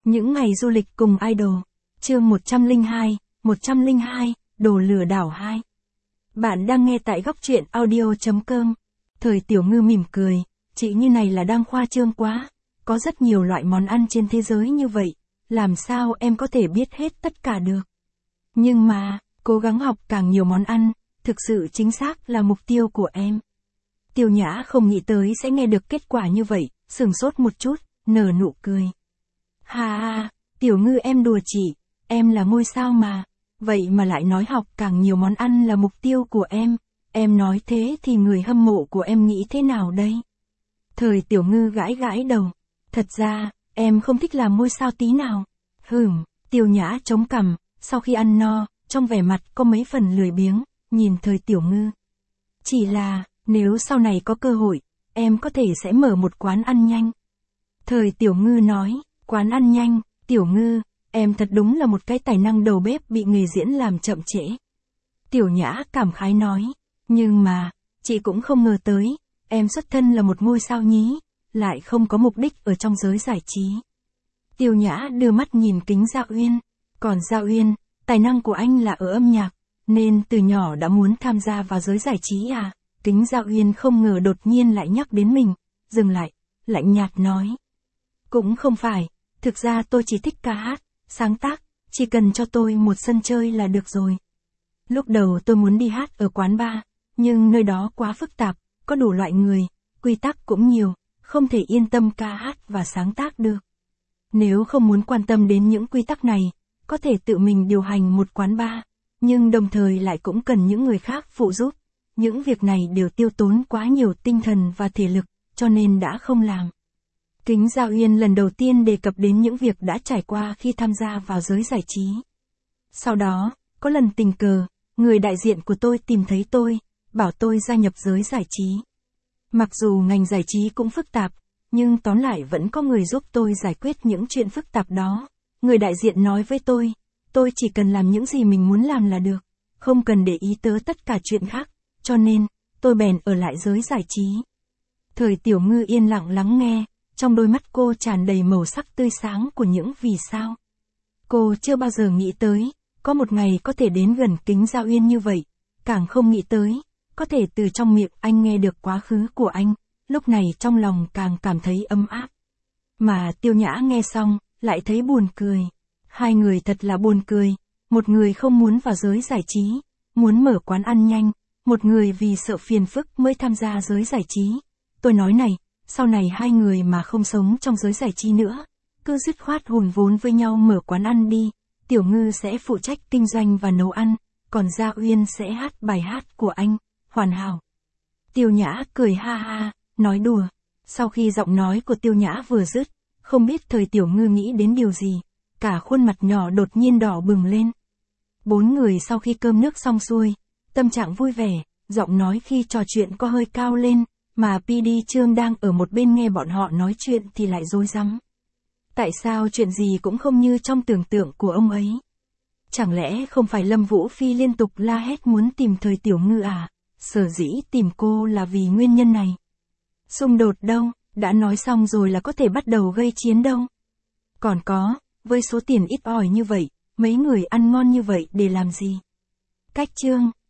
Những ngày du lịch cùng idol. Chương 102, đồ lừa đảo 2. Bạn đang nghe tại góc truyện audio.com. Thời Tiểu Ngư mỉm cười, chị như này là đang khoa trương quá. Có rất nhiều loại món ăn trên thế giới như vậy, làm sao em có thể biết hết tất cả được. Nhưng mà, cố gắng học càng nhiều món ăn, thực sự chính xác là mục tiêu của em. Tiêu Nhã không nghĩ tới sẽ nghe được kết quả như vậy, sửng sốt một chút, nở nụ cười. Ha, Tiểu Ngư em đùa chị, em là ngôi sao mà, vậy mà lại nói học càng nhiều món ăn là mục tiêu của em nói thế thì người hâm mộ của em nghĩ thế nào đây? Thời Tiểu Ngư gãi gãi đầu, thật ra, em không thích làm ngôi sao tí nào. Tiêu Nhã chống cằm, sau khi ăn no, trong vẻ mặt có mấy phần lười biếng, nhìn Thời Tiểu Ngư. Chỉ là, nếu sau này có cơ hội, em có thể sẽ mở một quán ăn nhanh. Thời Tiểu Ngư nói, quán ăn nhanh, Tiểu Ngư, em thật đúng là một cái tài năng đầu bếp bị nghề diễn làm chậm trễ. Tiểu Nhã cảm khái nói, nhưng mà, chị cũng không ngờ tới, em xuất thân là một ngôi sao nhí, lại không có mục đích ở trong giới giải trí. Tiêu Nhã đưa mắt nhìn Kính Gia Uyên, còn Gia Uyên, tài năng của anh là ở âm nhạc, nên từ nhỏ đã muốn tham gia vào giới giải trí à? Kính Gia Uyên không ngờ đột nhiên lại nhắc đến mình, dừng lại, lạnh nhạt nói. Cũng không phải, thực ra tôi chỉ thích ca hát, sáng tác, chỉ cần cho tôi một sân chơi là được rồi. Lúc đầu tôi muốn đi hát ở quán bar, nhưng nơi đó quá phức tạp, có đủ loại người, quy tắc cũng nhiều, không thể yên tâm ca hát và sáng tác được. Nếu không muốn quan tâm đến những quy tắc này, có thể tự mình điều hành một quán bar, nhưng đồng thời lại cũng cần những người khác phụ giúp. Những việc này đều tiêu tốn quá nhiều tinh thần và thể lực, cho nên đã không làm. Kính Gia Uyên lần đầu tiên đề cập đến những việc đã trải qua khi tham gia vào giới giải trí. Sau đó, có lần tình cờ, người đại diện của tôi tìm thấy tôi, bảo tôi gia nhập giới giải trí. Mặc dù ngành giải trí cũng phức tạp, nhưng tóm lại vẫn có người giúp tôi giải quyết những chuyện phức tạp đó. Người đại diện nói với tôi chỉ cần làm những gì mình muốn làm là được, không cần để ý tới tất cả chuyện khác, cho nên, tôi bèn ở lại giới giải trí. Thời Tiểu Ngư yên lặng lắng nghe, trong đôi mắt cô tràn đầy màu sắc tươi sáng của những vì sao. Cô chưa bao giờ nghĩ tới, có một ngày có thể đến gần Kính Gia Uyên như vậy, càng không nghĩ tới, có thể từ trong miệng anh nghe được quá khứ của anh, lúc này trong lòng càng cảm thấy ấm áp. Mà Tiêu Nhã nghe xong, lại thấy buồn cười. Hai người thật là buồn cười, một người không muốn vào giới giải trí, muốn mở quán ăn nhanh, một người vì sợ phiền phức mới tham gia giới giải trí. Tôi nói này, sau này hai người mà không sống trong giới giải trí nữa, cứ dứt khoát hùn vốn với nhau mở quán ăn đi, Tiểu Ngư sẽ phụ trách kinh doanh và nấu ăn, còn Gia Uyên sẽ hát bài hát của anh, hoàn hảo. Tiêu Nhã cười ha ha, nói đùa. Sau khi giọng nói của Tiêu Nhã vừa dứt, không biết Thời Tiểu Ngư nghĩ đến điều gì, cả khuôn mặt nhỏ đột nhiên đỏ bừng lên. Bốn người sau khi cơm nước xong xuôi, tâm trạng vui vẻ, giọng nói khi trò chuyện có hơi cao lên, mà PD Trương đang ở một bên nghe bọn họ nói chuyện thì lại rối rắm. Tại sao chuyện gì cũng không như trong tưởng tượng của ông ấy? Chẳng lẽ không phải Lâm Vũ Phi liên tục la hét muốn tìm Thời Tiểu Ngư à? Sở dĩ tìm cô là vì nguyên nhân này. Xung đột đâu, đã nói xong rồi là có thể bắt đầu gây chiến đâu. Còn có, với số tiền ít ỏi như vậy, mấy người ăn ngon như vậy để làm gì? Cách chương